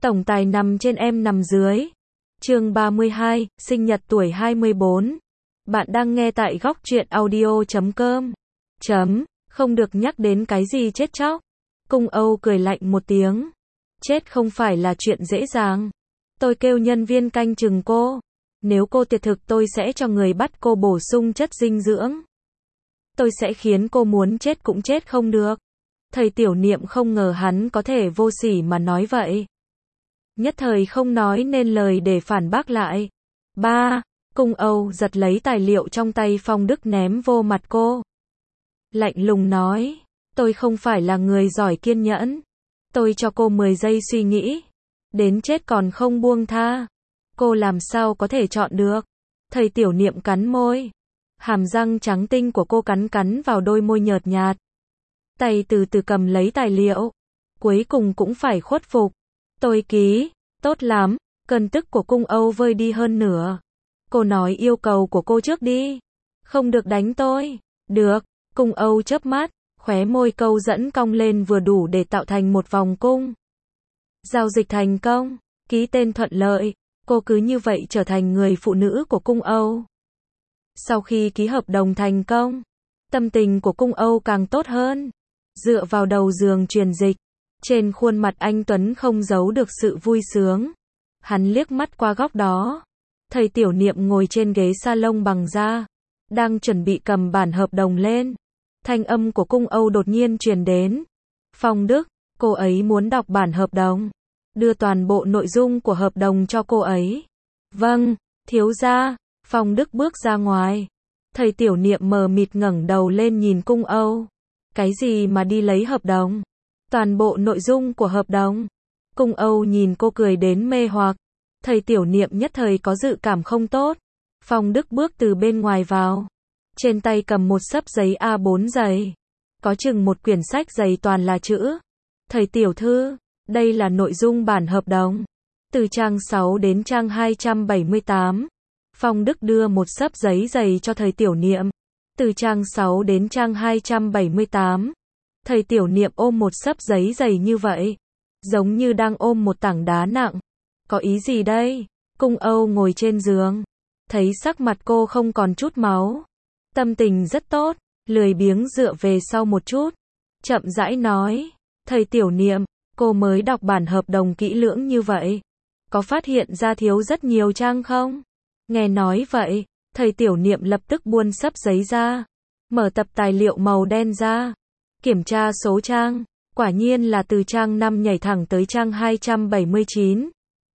Tổng tài nằm trên em nằm dưới. Chương 32, sinh nhật tuổi 24. Bạn đang nghe tại góc truyện audio.com. Không được nhắc đến cái gì chết chóc. Cung Âu cười lạnh một tiếng. Chết không phải là chuyện dễ dàng. Tôi kêu nhân viên canh chừng cô. Nếu cô tuyệt thực tôi sẽ cho người bắt cô bổ sung chất dinh dưỡng. Tôi sẽ khiến cô muốn chết cũng chết không được. Thầy Tiểu Niệm không ngờ hắn có thể vô sỉ mà nói vậy. Nhất thời không nói nên lời để phản bác lại. Ba, Cung Âu giật lấy tài liệu trong tay Phong Đức ném vô mặt cô. Lạnh lùng nói, tôi không phải là người giỏi kiên nhẫn. Tôi cho cô 10 giây suy nghĩ. Đến chết còn không buông tha. Cô làm sao có thể chọn được. Thầy Tiểu Niệm cắn môi. Hàm răng trắng tinh của cô cắn vào đôi môi nhợt nhạt. Tay từ từ cầm lấy tài liệu. Cuối cùng cũng phải khuất phục. Tôi ký, tốt lắm, cơn tức của Cung Âu vơi đi hơn nửa. Cô nói yêu cầu của cô trước đi. Không được đánh tôi. Được, Cung Âu chớp mắt, khóe môi câu dẫn cong lên vừa đủ để tạo thành một vòng cung. Giao dịch thành công, ký tên thuận lợi, cô cứ như vậy trở thành người phụ nữ của Cung Âu. Sau khi ký hợp đồng thành công, tâm tình của Cung Âu càng tốt hơn. Dựa vào đầu giường truyền dịch, trên khuôn mặt anh Tuấn không giấu được sự vui sướng. Hắn liếc mắt qua góc đó. Thầy Tiểu Niệm ngồi trên ghế salon bằng da, đang chuẩn bị cầm bản hợp đồng lên. Thanh âm của Cung Âu đột nhiên truyền đến. Phong Đức, cô ấy muốn đọc bản hợp đồng. Đưa toàn bộ nội dung của hợp đồng cho cô ấy. Vâng, thiếu gia. Phong Đức bước ra ngoài. Thầy Tiểu Niệm mờ mịt ngẩng đầu lên nhìn Cung Âu. Cái gì mà đi lấy hợp đồng? Toàn bộ nội dung của hợp đồng. Cung Âu nhìn cô cười đến mê hoặc. Thầy Tiểu Niệm nhất thời có dự cảm không tốt. Phong Đức bước từ bên ngoài vào. Trên tay cầm một xấp giấy A4 dày. Có chừng một quyển sách dày toàn là chữ. Thầy tiểu thư, đây là nội dung bản hợp đồng. Từ trang 6 đến trang 278. Phong Đức đưa một xấp giấy dày cho thầy Tiểu Niệm. Từ trang 6 đến trang 278. Thầy Tiểu Niệm ôm một xấp giấy dày như vậy. Giống như đang ôm một tảng đá nặng. Có ý gì đây? Cung Âu ngồi trên giường. Thấy sắc mặt cô không còn chút máu. Tâm tình rất tốt. Lười biếng dựa về sau một chút. Chậm rãi nói. Thầy Tiểu Niệm, cô mới đọc bản hợp đồng kỹ lưỡng như vậy. Có phát hiện ra thiếu rất nhiều trang không? Nghe nói vậy, thầy Tiểu Niệm lập tức buông xấp giấy ra. Mở tập tài liệu màu đen ra. Kiểm tra số trang. Quả nhiên là từ trang 5 nhảy thẳng tới trang 279.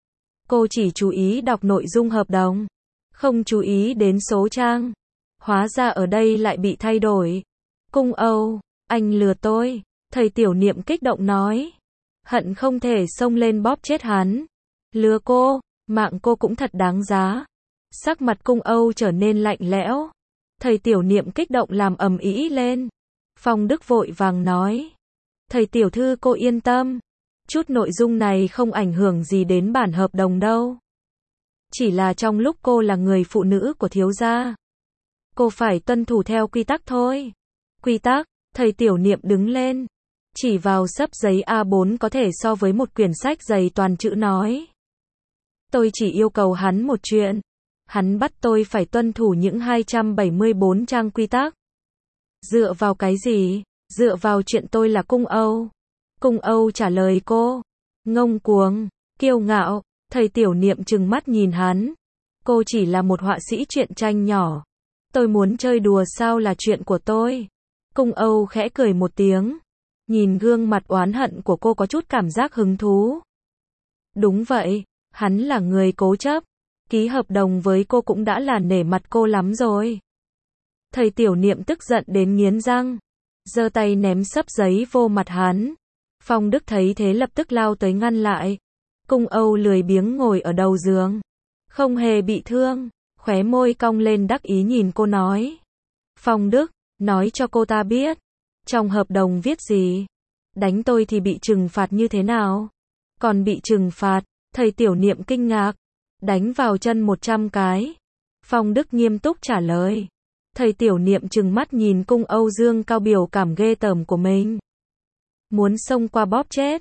Cô chỉ chú ý đọc nội dung hợp đồng. Không chú ý đến số trang. Hóa ra ở đây lại bị thay đổi. Cung Âu, anh lừa tôi. Thầy Tiểu Niệm kích động nói. Hận không thể xông lên bóp chết hắn. Lừa cô, mạng cô cũng thật đáng giá. Sắc mặt Cung Âu trở nên lạnh lẽo. Thầy Tiểu Niệm kích động làm ầm ĩ lên. Phong Đức vội vàng nói. Thầy tiểu thư cô yên tâm. Chút nội dung này không ảnh hưởng gì đến bản hợp đồng đâu. Chỉ là trong lúc cô là người phụ nữ của thiếu gia. Cô phải tuân thủ theo quy tắc thôi. Quy tắc, thầy Tiểu Niệm đứng lên. Chỉ vào xấp giấy A4 có thể so với một quyển sách dày toàn chữ nói. Tôi chỉ yêu cầu hắn một chuyện. Hắn bắt tôi phải tuân thủ những 274 trang quy tắc. Dựa vào cái gì? Dựa vào chuyện tôi là Cung Âu. Cung Âu trả lời cô. Ngông cuồng, kiêu ngạo, thầy Tiểu Niệm trừng mắt nhìn hắn. Cô chỉ là một họa sĩ truyện tranh nhỏ. Tôi muốn chơi đùa sao là chuyện của tôi. Cung Âu khẽ cười một tiếng. Nhìn gương mặt oán hận của cô có chút cảm giác hứng thú. Đúng vậy, hắn là người cố chấp. Ký hợp đồng với cô cũng đã là nể mặt cô lắm rồi. Thầy Tiểu Niệm tức giận đến nghiến răng. Giơ tay ném xấp giấy vô mặt hắn. Phong Đức thấy thế lập tức lao tới ngăn lại. Cung Âu lười biếng ngồi ở đầu giường. Không hề bị thương. Khóe môi cong lên đắc ý nhìn cô nói. Phong Đức, nói cho cô ta biết. Trong hợp đồng viết gì? Đánh tôi thì bị trừng phạt như thế nào? Còn bị trừng phạt, thầy Tiểu Niệm kinh ngạc. Đánh vào chân 100 cái. Phong Đức nghiêm túc trả lời. Thầy Tiểu Niệm trừng mắt nhìn Cung Âu dương cao biểu cảm ghê tởm của mình. Muốn xông qua bóp chết.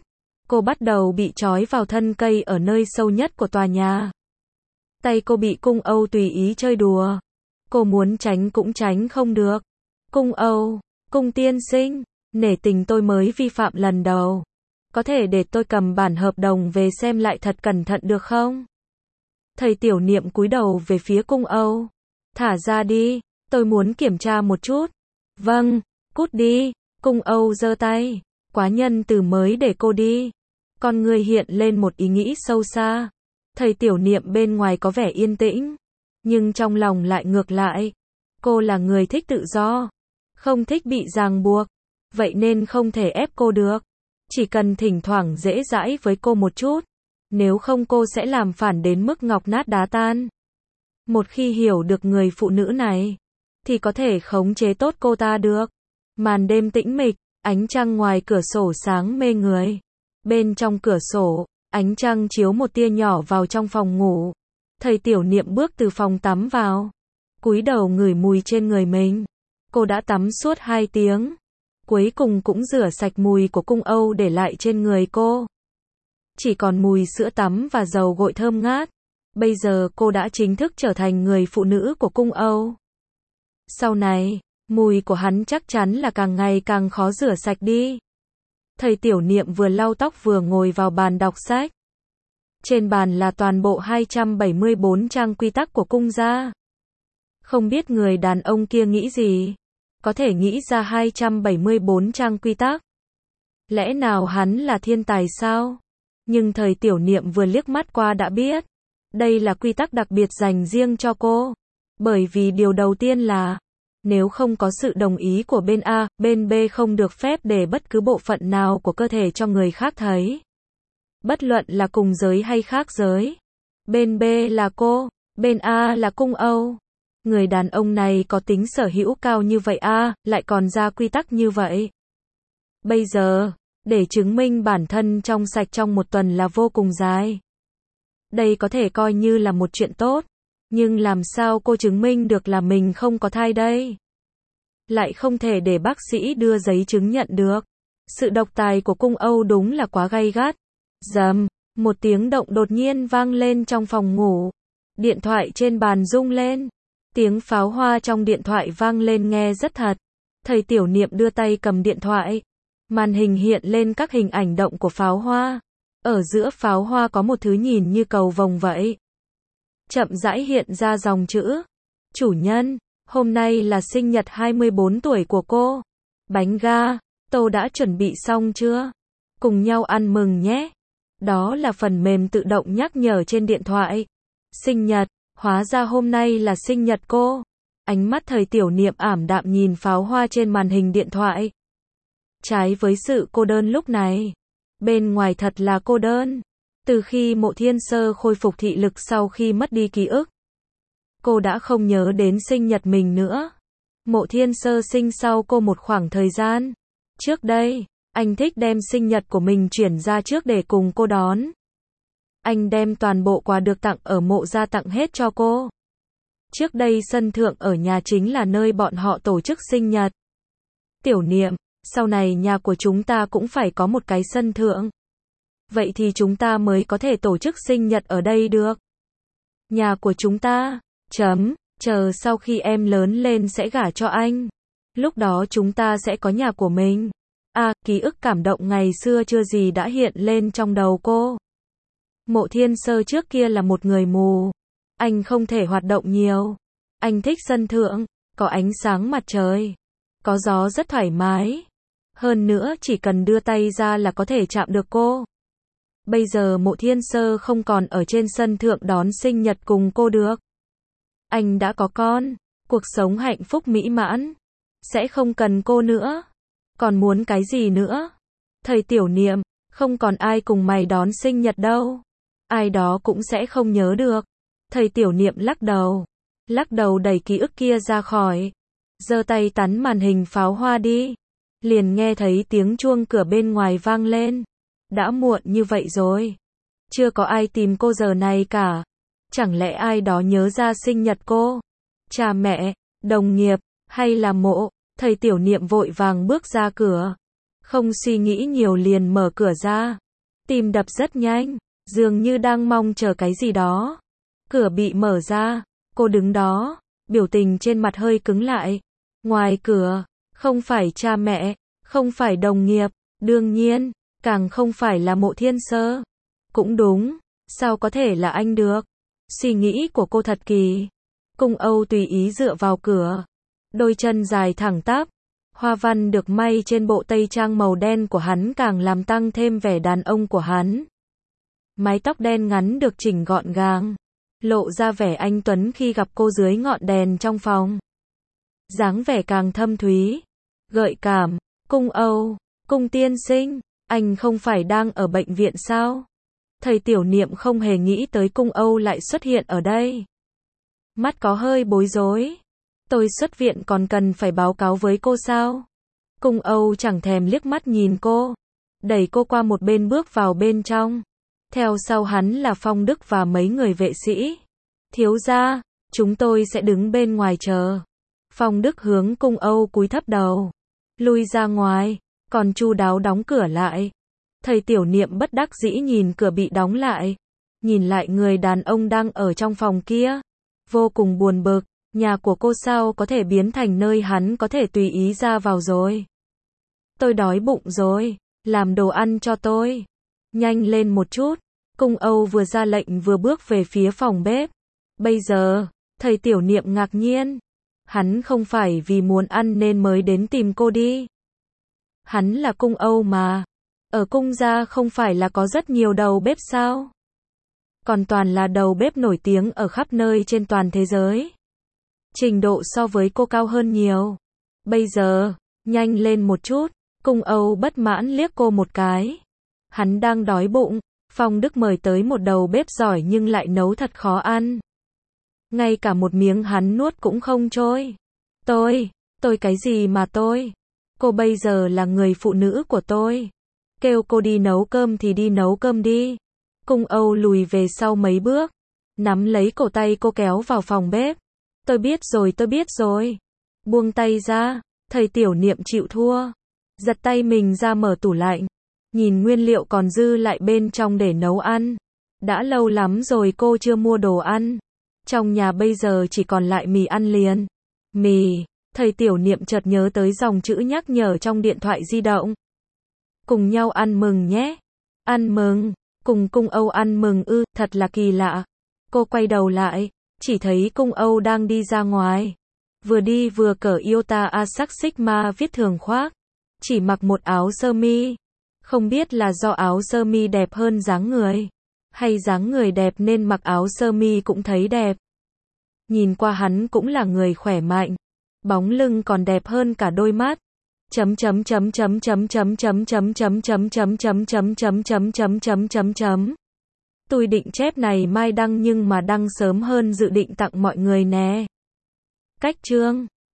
Cô bắt đầu bị trói vào thân cây ở nơi sâu nhất của tòa nhà. Tay cô bị cung Âu tùy ý chơi đùa. Cô muốn tránh cũng tránh không được. Cung Âu, cung tiên sinh, nể tình tôi mới vi phạm lần đầu. Có thể để tôi cầm bản hợp đồng về xem lại thật cẩn thận được không? Thầy Tiểu Niệm cúi đầu về phía cung Âu. Thả ra đi, tôi muốn kiểm tra một chút. Vâng, cút đi. Cung Âu giơ tay. Quá nhân từ mới để cô đi. Con người hiện lên một ý nghĩ sâu xa. Thầy Tiểu Niệm bên ngoài có vẻ yên tĩnh, nhưng trong lòng lại ngược lại. Cô là người thích tự do, không thích bị ràng buộc, vậy nên không thể ép cô được. Chỉ cần thỉnh thoảng dễ dãi với cô một chút, nếu không cô sẽ làm phản đến mức ngọc nát đá tan. Một khi hiểu được người phụ nữ này, thì có thể khống chế tốt cô ta được. Màn đêm tĩnh mịch, ánh trăng ngoài cửa sổ sáng mê người. Bên trong cửa sổ, ánh trăng chiếu một tia nhỏ vào trong phòng ngủ. Thầy Tiểu Niệm bước từ phòng tắm vào, cúi đầu ngửi mùi trên người mình. Cô đã tắm suốt 2 tiếng, cuối cùng cũng rửa sạch mùi của cung Âu để lại trên người cô. Chỉ còn mùi sữa tắm và dầu gội thơm ngát. Bây giờ cô đã chính thức trở thành người phụ nữ của cung Âu. Sau này, mùi của hắn chắc chắn là càng ngày càng khó rửa sạch đi. Thầy Tiểu Niệm vừa lau tóc vừa ngồi vào bàn đọc sách. Trên bàn là toàn bộ 274 trang quy tắc của cung gia. Không biết người đàn ông kia nghĩ gì, có thể nghĩ ra 274 trang quy tắc. Lẽ nào hắn là thiên tài sao? Nhưng thầy Tiểu Niệm vừa liếc mắt qua đã biết, đây là quy tắc đặc biệt dành riêng cho cô. Bởi vì điều đầu tiên là, nếu không có sự đồng ý của bên A, bên B không được phép để bất cứ bộ phận nào của cơ thể cho người khác thấy. Bất luận là cùng giới hay khác giới. Bên B là cô, bên A là cung Âu. Người đàn ông này có tính sở hữu cao như vậy lại còn ra quy tắc như vậy. Bây giờ, để chứng minh bản thân trong sạch trong một tuần là vô cùng dài. Đây có thể coi như là một chuyện tốt. Nhưng làm sao cô chứng minh được là mình không có thai đây? Lại không thể để bác sĩ đưa giấy chứng nhận được. Sự độc tài của cung Âu đúng là quá gay gắt. Rầm, một tiếng động đột nhiên vang lên trong phòng ngủ. Điện thoại trên bàn rung lên. Tiếng pháo hoa trong điện thoại vang lên nghe rất thật. Thầy Tiểu Niệm đưa tay cầm điện thoại. Màn hình hiện lên các hình ảnh động của pháo hoa. Ở giữa pháo hoa có một thứ nhìn như cầu vồng vậy. Chậm rãi hiện ra dòng chữ. Chủ nhân, hôm nay là sinh nhật 24 tuổi của cô. Bánh ga, tô đã chuẩn bị xong chưa? Cùng nhau ăn mừng nhé. Đó là phần mềm tự động nhắc nhở trên điện thoại. Sinh nhật, hóa ra hôm nay là sinh nhật cô. Ánh mắt thầy Tiểu Niệm ảm đạm nhìn pháo hoa trên màn hình điện thoại. Trái với sự cô đơn lúc này, bên ngoài thật là cô đơn. Từ khi Mộ Thiên Sơ khôi phục thị lực sau khi mất đi ký ức, cô đã không nhớ đến sinh nhật mình nữa. Mộ Thiên Sơ sinh sau cô một khoảng thời gian. Trước đây, anh thích đem sinh nhật của mình chuyển ra trước để cùng cô đón. Anh đem toàn bộ quà được tặng ở mộ ra tặng hết cho cô. Trước đây sân thượng ở nhà chính là nơi bọn họ tổ chức sinh nhật. Tiểu Niệm, sau này nhà của chúng ta cũng phải có một cái sân thượng. Vậy thì chúng ta mới có thể tổ chức sinh nhật ở đây được. Nhà của chúng ta, chờ sau khi em lớn lên sẽ gả cho anh. Lúc đó chúng ta sẽ có nhà của mình. Ký ức cảm động ngày xưa chưa gì đã hiện lên trong đầu cô. Mộ Thiên Sơ trước kia là một người mù. Anh không thể hoạt động nhiều. Anh thích sân thượng, có ánh sáng mặt trời, có gió rất thoải mái. Hơn nữa chỉ cần đưa tay ra là có thể chạm được cô. Bây giờ Mộ Thiên Sơ không còn ở trên sân thượng đón sinh nhật cùng cô được. Anh đã có con, cuộc sống hạnh phúc mỹ mãn, sẽ không cần cô nữa. Còn muốn cái gì nữa? Thầy Tiểu Niệm, không còn ai cùng mày đón sinh nhật đâu. Ai đó cũng sẽ không nhớ được. Thầy Tiểu Niệm lắc đầu đẩy ký ức kia ra khỏi. Giơ tay tắn màn hình pháo hoa đi. Liền nghe thấy tiếng chuông cửa bên ngoài vang lên. Đã muộn như vậy rồi. Chưa có ai tìm cô giờ này cả. Chẳng lẽ ai đó nhớ ra sinh nhật cô? Cha mẹ, đồng nghiệp, hay là mộ? Thầy Tiểu Niệm vội vàng bước ra cửa. Không suy nghĩ nhiều liền mở cửa ra. Tim đập rất nhanh, dường như đang mong chờ cái gì đó. Cửa bị mở ra, cô đứng đó, biểu tình trên mặt hơi cứng lại. Ngoài cửa, không phải cha mẹ, không phải đồng nghiệp, đương nhiên, càng không phải là Mộ Thiên Sơ. Cũng đúng, sao có thể là anh được? Suy nghĩ của cô thật kỳ. Cung Âu tùy ý dựa vào cửa, đôi chân dài thẳng tắp, hoa văn được may trên bộ tây trang màu đen của hắn càng làm tăng thêm vẻ đàn ông của hắn. Mái tóc đen ngắn được chỉnh gọn gàng, lộ ra vẻ anh tuấn khi gặp cô dưới ngọn đèn trong phòng. Dáng vẻ càng thâm thúy, gợi cảm. Cung Âu, Cung tiên sinh, anh không phải đang ở bệnh viện sao? Thầy Tiểu Niệm không hề nghĩ tới Cung Âu lại xuất hiện ở đây. Mắt có hơi bối rối. Tôi xuất viện còn cần phải báo cáo với cô sao? Cung Âu chẳng thèm liếc mắt nhìn cô, đẩy cô qua một bên bước vào bên trong. Theo sau hắn là Phong Đức và mấy người vệ sĩ. Thiếu gia, chúng tôi sẽ đứng bên ngoài chờ. Phong Đức hướng Cung Âu cúi thấp đầu, lui ra ngoài, còn chu đáo đóng cửa lại. Thầy Tiểu Niệm bất đắc dĩ nhìn cửa bị đóng lại, nhìn lại người đàn ông đang ở trong phòng kia, vô cùng buồn bực. Nhà của cô sao có thể biến thành nơi hắn có thể tùy ý ra vào rồi? Tôi đói bụng rồi, làm đồ ăn cho tôi. Nhanh lên một chút. Cung Âu vừa ra lệnh vừa bước về phía phòng bếp. Bây giờ, thầy Tiểu Niệm ngạc nhiên. Hắn không phải vì muốn ăn nên mới đến tìm cô đi. Hắn là Cung Âu mà. Ở cung gia không phải là có rất nhiều đầu bếp sao? Còn toàn là đầu bếp nổi tiếng ở khắp nơi trên toàn thế giới. Trình độ so với cô cao hơn nhiều. Bây giờ, nhanh lên một chút. Cung Âu bất mãn liếc cô một cái. Hắn đang đói bụng. Phong Đức mời tới một đầu bếp giỏi nhưng lại nấu thật khó ăn. Ngay cả một miếng hắn nuốt cũng không trôi. Tôi cái gì mà tôi? Cô bây giờ là người phụ nữ của tôi. Kêu cô đi nấu cơm thì đi nấu cơm đi. Cung Âu lùi về sau mấy bước, nắm lấy cổ tay cô kéo vào phòng bếp. Tôi biết rồi. Buông tay ra, thầy Tiểu Niệm chịu thua. Giật tay mình ra mở tủ lạnh. Nhìn nguyên liệu còn dư lại bên trong để nấu ăn. Đã lâu lắm rồi cô chưa mua đồ ăn. Trong nhà bây giờ chỉ còn lại mì ăn liền. Mì, thầy Tiểu Niệm chợt nhớ tới dòng chữ nhắc nhở trong điện thoại di động. Cùng nhau ăn mừng nhé. Ăn mừng, cùng Cung Âu ăn mừng ư, thật là kỳ lạ. Cô quay đầu lại, chỉ thấy Cung Âu đang đi ra ngoài. Vừa đi vừa cởi Iota Asac Sigma viết thường khoác. Chỉ mặc một áo sơ mi. Không biết là do áo sơ mi đẹp hơn dáng người, hay dáng người đẹp nên mặc áo sơ mi cũng thấy đẹp. Nhìn qua hắn cũng là người khỏe mạnh, bóng lưng còn đẹp hơn cả đôi mắt. Tôi định chép này mai đăng nhưng mà đăng sớm hơn dự định tặng mọi người nè. Cách chương